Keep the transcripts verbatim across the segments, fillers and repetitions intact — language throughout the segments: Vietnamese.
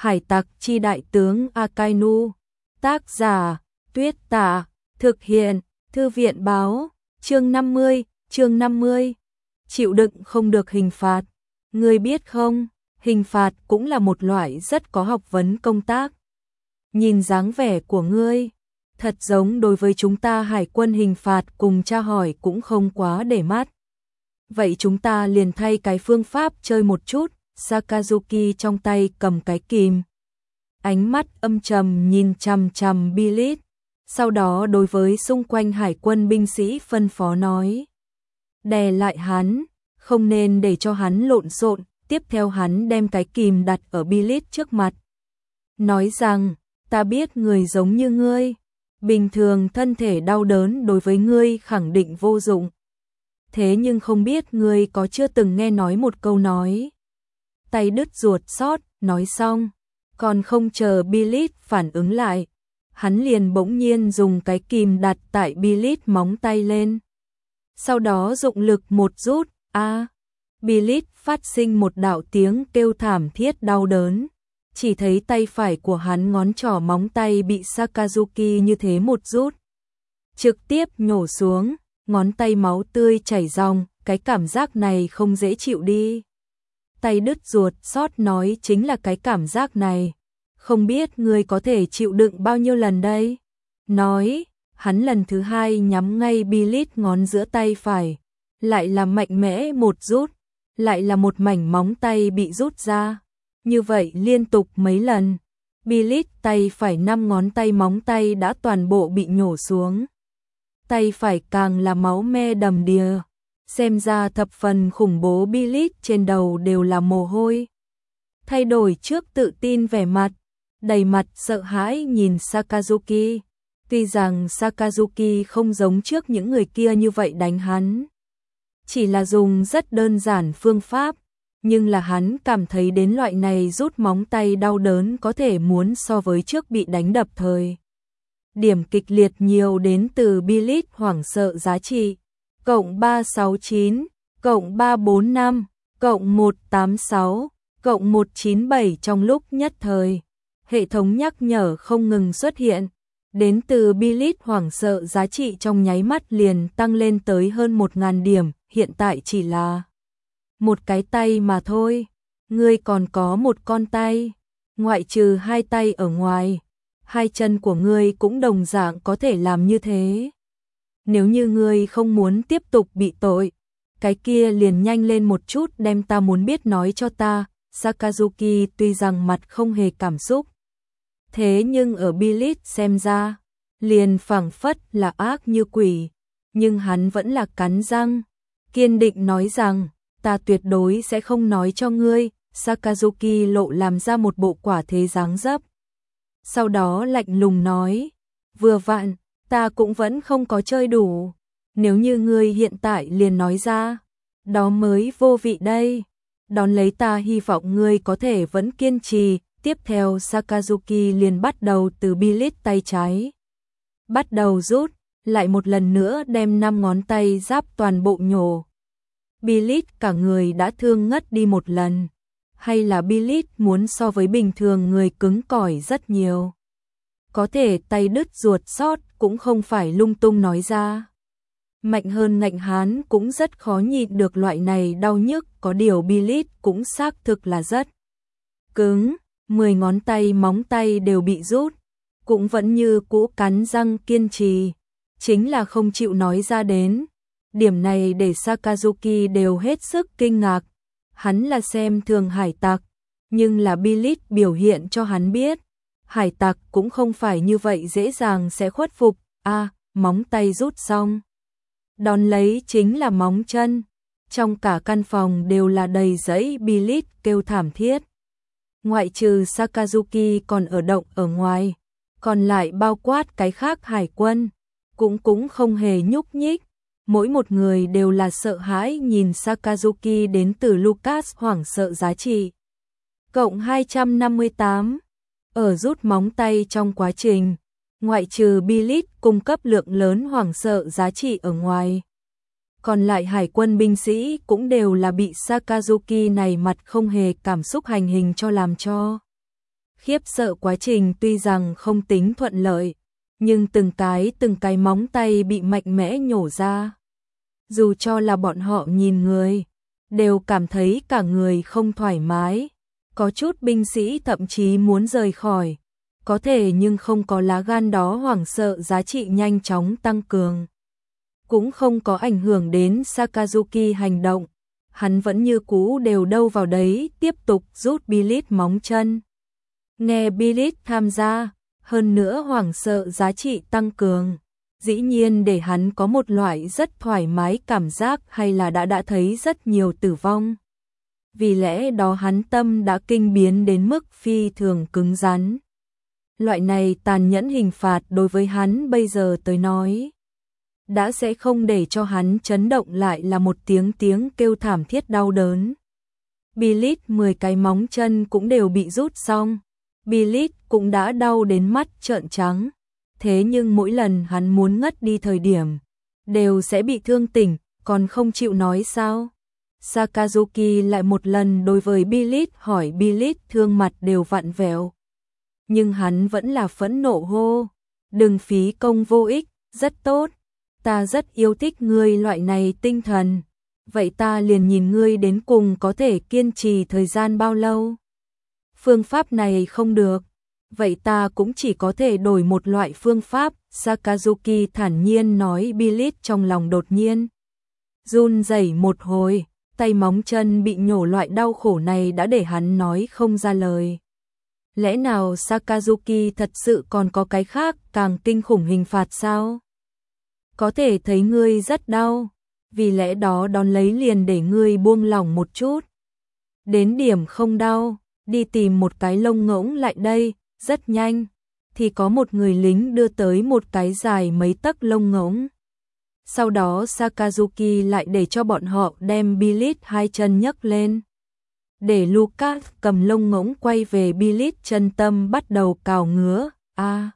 Hải tặc chi đại tướng Akainu. Tác giả, Tuyết Tả. Thực hiện, Thư viện báo. Chương năm mươi, chương năm mươi. Chịu đựng không được hình phạt. Ngươi biết không, hình phạt cũng là một loại rất có học vấn công tác. Nhìn dáng vẻ của ngươi, thật giống đối với chúng ta hải quân hình phạt cùng tra hỏi cũng không quá để mắt. Vậy chúng ta liền thay cái phương pháp chơi một chút. Sakazuki trong tay cầm cái kìm, ánh mắt âm trầm nhìn chằm chằm Billit, sau đó đối với xung quanh hải quân binh sĩ phân phó nói: đè lại hắn, không nên để cho hắn lộn xộn. Tiếp theo hắn đem cái kìm đặt ở Billit trước mặt, nói rằng: ta biết người giống như ngươi, bình thường thân thể đau đớn đối với ngươi khẳng định vô dụng. Thế nhưng không biết ngươi có chưa từng nghe nói một câu nói tay đứt ruột xót. Nói xong, còn không chờ Billit phản ứng lại, hắn liền bỗng nhiên dùng cái kìm đặt tại Billit móng tay lên. Sau đó dụng lực một rút, a, à, Billit phát sinh một đạo tiếng kêu thảm thiết đau đớn. Chỉ thấy tay phải của hắn ngón trỏ móng tay bị Sakazuki như thế một rút, trực tiếp nhổ xuống, ngón tay máu tươi chảy ròng, cái cảm giác này không dễ chịu đi. Tay đứt ruột xót nói chính là cái cảm giác này, không biết ngươi có thể chịu đựng bao nhiêu lần đây? Nói, hắn lần thứ hai nhắm ngay Billit ngón giữa tay phải, lại là mạnh mẽ một rút, lại là một mảnh móng tay bị rút ra. Như vậy liên tục mấy lần, Billit tay phải năm ngón tay móng tay đã toàn bộ bị nhổ xuống. Tay phải càng là máu me đầm đìa, xem ra thập phần khủng bố. Billit trên đầu đều là mồ hôi, thay đổi trước tự tin vẻ mặt, đầy mặt sợ hãi nhìn Sakazuki. Tuy rằng Sakazuki không giống trước những người kia như vậy đánh hắn, chỉ là dùng rất đơn giản phương pháp, nhưng là hắn cảm thấy đến loại này rút móng tay đau đớn có thể muốn so với trước bị đánh đập thời điểm kịch liệt nhiều. Đến từ Billit hoảng sợ giá trị cộng ba sáu chín, cộng ba bốn năm, cộng một tám sáu, cộng một chín bảy. Trong lúc nhất thời, hệ thống nhắc nhở không ngừng xuất hiện. Đến từ Billit hoảng sợ giá trị trong nháy mắt liền tăng lên tới hơn một nghìn điểm, hiện tại chỉ là một cái tay mà thôi. Ngươi còn có một con tay, ngoại trừ hai tay ở ngoài, hai chân của ngươi cũng đồng dạng có thể làm như thế. Nếu như ngươi không muốn tiếp tục bị tội, cái kia liền nhanh lên một chút đem ta muốn biết nói cho ta. Sakazuki tuy rằng mặt không hề cảm xúc, thế nhưng ở Billit xem ra, liền phảng phất là ác như quỷ, nhưng hắn vẫn là cắn răng, kiên định nói rằng: ta tuyệt đối sẽ không nói cho ngươi. Sakazuki lộ làm ra một bộ quả thế dáng dấp, sau đó lạnh lùng nói: vừa vặn, ta cũng vẫn không có chơi đủ, nếu như ngươi hiện tại liền nói ra, đó mới vô vị đây. Đón lấy ta hy vọng ngươi có thể vẫn kiên trì. Tiếp theo Sakazuki liền bắt đầu từ Billit tay trái, bắt đầu rút, lại một lần nữa đem năm ngón tay giáp toàn bộ nhổ. Billit cả người đã thương ngất đi một lần, hay là Billit muốn so với bình thường người cứng cỏi rất nhiều, có thể tay đứt ruột xót cũng không phải lung tung nói ra. Mạnh hơn ngạnh hán cũng rất khó nhịn được loại này đau nhức, có điều Billit cũng xác thực là rất cứng, mười ngón tay móng tay đều bị rút, cũng vẫn như cũ cắn răng kiên trì, chính là không chịu nói ra đến. Điểm này để Sakazuki đều hết sức kinh ngạc, hắn là xem thường hải tặc, nhưng là Billit biểu hiện cho hắn biết, hải tặc cũng không phải như vậy dễ dàng sẽ khuất phục. A, à, móng tay rút xong, đón lấy chính là móng chân, trong cả căn phòng đều là đầy giấy. Billit kêu thảm thiết, ngoại trừ Sakazuki còn ở động ở ngoài, còn lại bao quát cái khác hải quân, cũng cũng không hề nhúc nhích. Mỗi một người đều là sợ hãi nhìn Sakazuki. Đến từ Lucas hoảng sợ giá trị cộng hai trăm năm mươi tám. Ở rút móng tay trong quá trình, ngoại trừ Billit cung cấp lượng lớn hoảng sợ giá trị ở ngoài, còn lại hải quân binh sĩ cũng đều là bị Sakazuki này mặt không hề cảm xúc hành hình cho làm cho Khiếp sợ quá trình tuy rằng không tính thuận lợi, nhưng từng cái từng cái móng tay bị mạnh mẽ nhổ ra. Dù cho là bọn họ nhìn người, đều cảm thấy cả người không thoải mái. Có chút binh sĩ thậm chí muốn rời khỏi, có thể nhưng không có lá gan đó, hoảng sợ giá trị nhanh chóng tăng cường. Cũng không có ảnh hưởng đến Sakazuki hành động, hắn vẫn như cũ đều đâu vào đấy tiếp tục rút Billit móng chân. Nghe Billit tham gia, hơn nữa hoảng sợ giá trị tăng cường, dĩ nhiên để hắn có một loại rất thoải mái cảm giác, hay là đã đã thấy rất nhiều tử vong. Vì lẽ đó hắn tâm đã kinh biến đến mức phi thường cứng rắn. Loại này tàn nhẫn hình phạt đối với hắn bây giờ tới nói, đã sẽ không để cho hắn chấn động lại là một tiếng tiếng kêu thảm thiết đau đớn. Billit mười cái móng chân cũng đều bị rút xong. Billit cũng đã đau đến mắt trợn trắng. Thế nhưng mỗi lần hắn muốn ngất đi thời điểm, đều sẽ bị thương tỉnh, còn không chịu nói sao. Sakazuki lại một lần đối với Billit hỏi, Billit thương mặt đều vặn vẹo. Nhưng hắn vẫn là phẫn nộ hô, đừng phí công vô ích, rất tốt. Ta rất yêu thích ngươi loại này tinh thần. Vậy ta liền nhìn ngươi đến cùng có thể kiên trì thời gian bao lâu. Phương pháp này không được, vậy ta cũng chỉ có thể đổi một loại phương pháp. Sakazuki thản nhiên nói. Billit trong lòng đột nhiên run rẩy một hồi, tay móng chân bị nhổ, loại đau khổ này đã để hắn nói không ra lời. Lẽ nào Sakazuki thật sự còn có cái khác càng kinh khủng hình phạt sao? Có thể thấy ngươi rất đau, vì lẽ đó đón lấy liền để ngươi buông lỏng một chút. Đến điểm không đau, đi tìm một cái lông ngỗng lại đây. Rất nhanh, thì có một người lính đưa tới một cái dài mấy tấc lông ngỗng. Sau đó Sakazuki lại để cho bọn họ đem Billit hai chân nhấc lên. Để Lucas cầm lông ngỗng quay về Billit chân tâm bắt đầu cào ngứa. A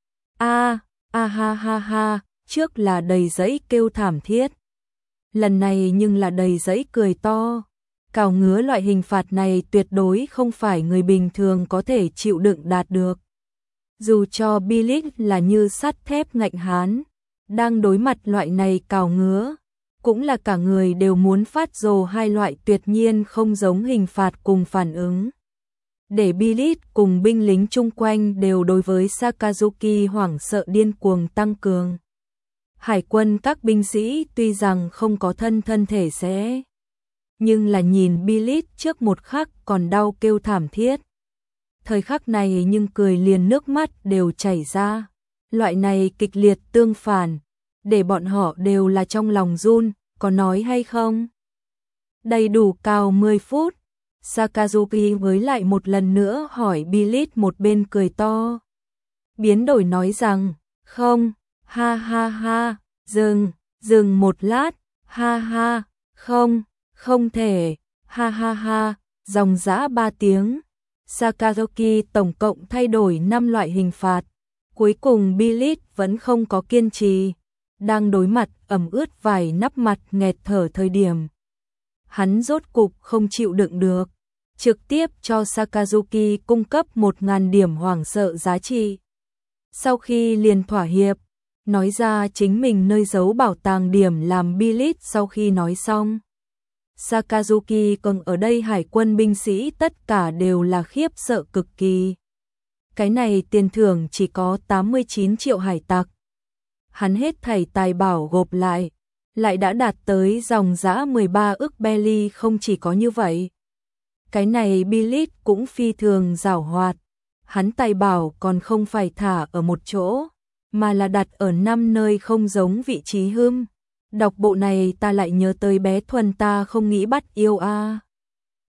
a a ha ha ha, trước là đầy giấy kêu thảm thiết. Lần này nhưng là đầy giấy cười to. Cào ngứa loại hình phạt này tuyệt đối không phải người bình thường có thể chịu đựng đạt được. Dù cho Billit là như sắt thép ngạnh hán, đang đối mặt loại này cào ngứa, cũng là cả người đều muốn phát rồ, hai loại tuyệt nhiên không giống hình phạt cùng phản ứng. Để Billit cùng binh lính chung quanh đều đối với Sakazuki hoảng sợ điên cuồng tăng cường. Hải quân các binh sĩ tuy rằng không có thân thân thể sẽ, nhưng là nhìn Billit trước một khắc còn đau kêu thảm thiết. Thời khắc này nhưng cười liền nước mắt đều chảy ra. Loại này kịch liệt tương phản, để bọn họ đều là trong lòng run, có nói hay không? Đầy đủ cào mười phút, Sakazuki với lại một lần nữa hỏi Billit, một bên cười to. Biến đổi nói rằng, không, ha ha ha, dừng, dừng một lát, ha ha, không, không thể, ha ha ha, dòng dã ba tiếng. Sakazuki tổng cộng thay đổi năm loại hình phạt. Cuối cùng Billit vẫn không có kiên trì, đang đối mặt ẩm ướt vài nắp mặt nghẹt thở thời điểm. Hắn rốt cục không chịu đựng được, trực tiếp cho Sakazuki cung cấp một nghìn điểm hoảng sợ giá trị. Sau khi liền thỏa hiệp, nói ra chính mình nơi giấu bảo tàng điểm làm Billit sau khi nói xong. Sakazuki còn ở đây hải quân binh sĩ tất cả đều là khiếp sợ cực kỳ. Cái này tiền thưởng chỉ có tám mươi chín triệu hải tặc. Hắn hết thảy tài bảo gộp lại, lại đã đạt tới dòng dã mười ba ức belly. Không chỉ có như vậy, cái này Billit cũng phi thường giảo hoạt. Hắn tài bảo còn không phải thả ở một chỗ, mà là đặt ở năm nơi không giống vị trí hưm. Đọc bộ này ta lại nhớ tới bé Thuần ta không nghĩ bắt yêu a.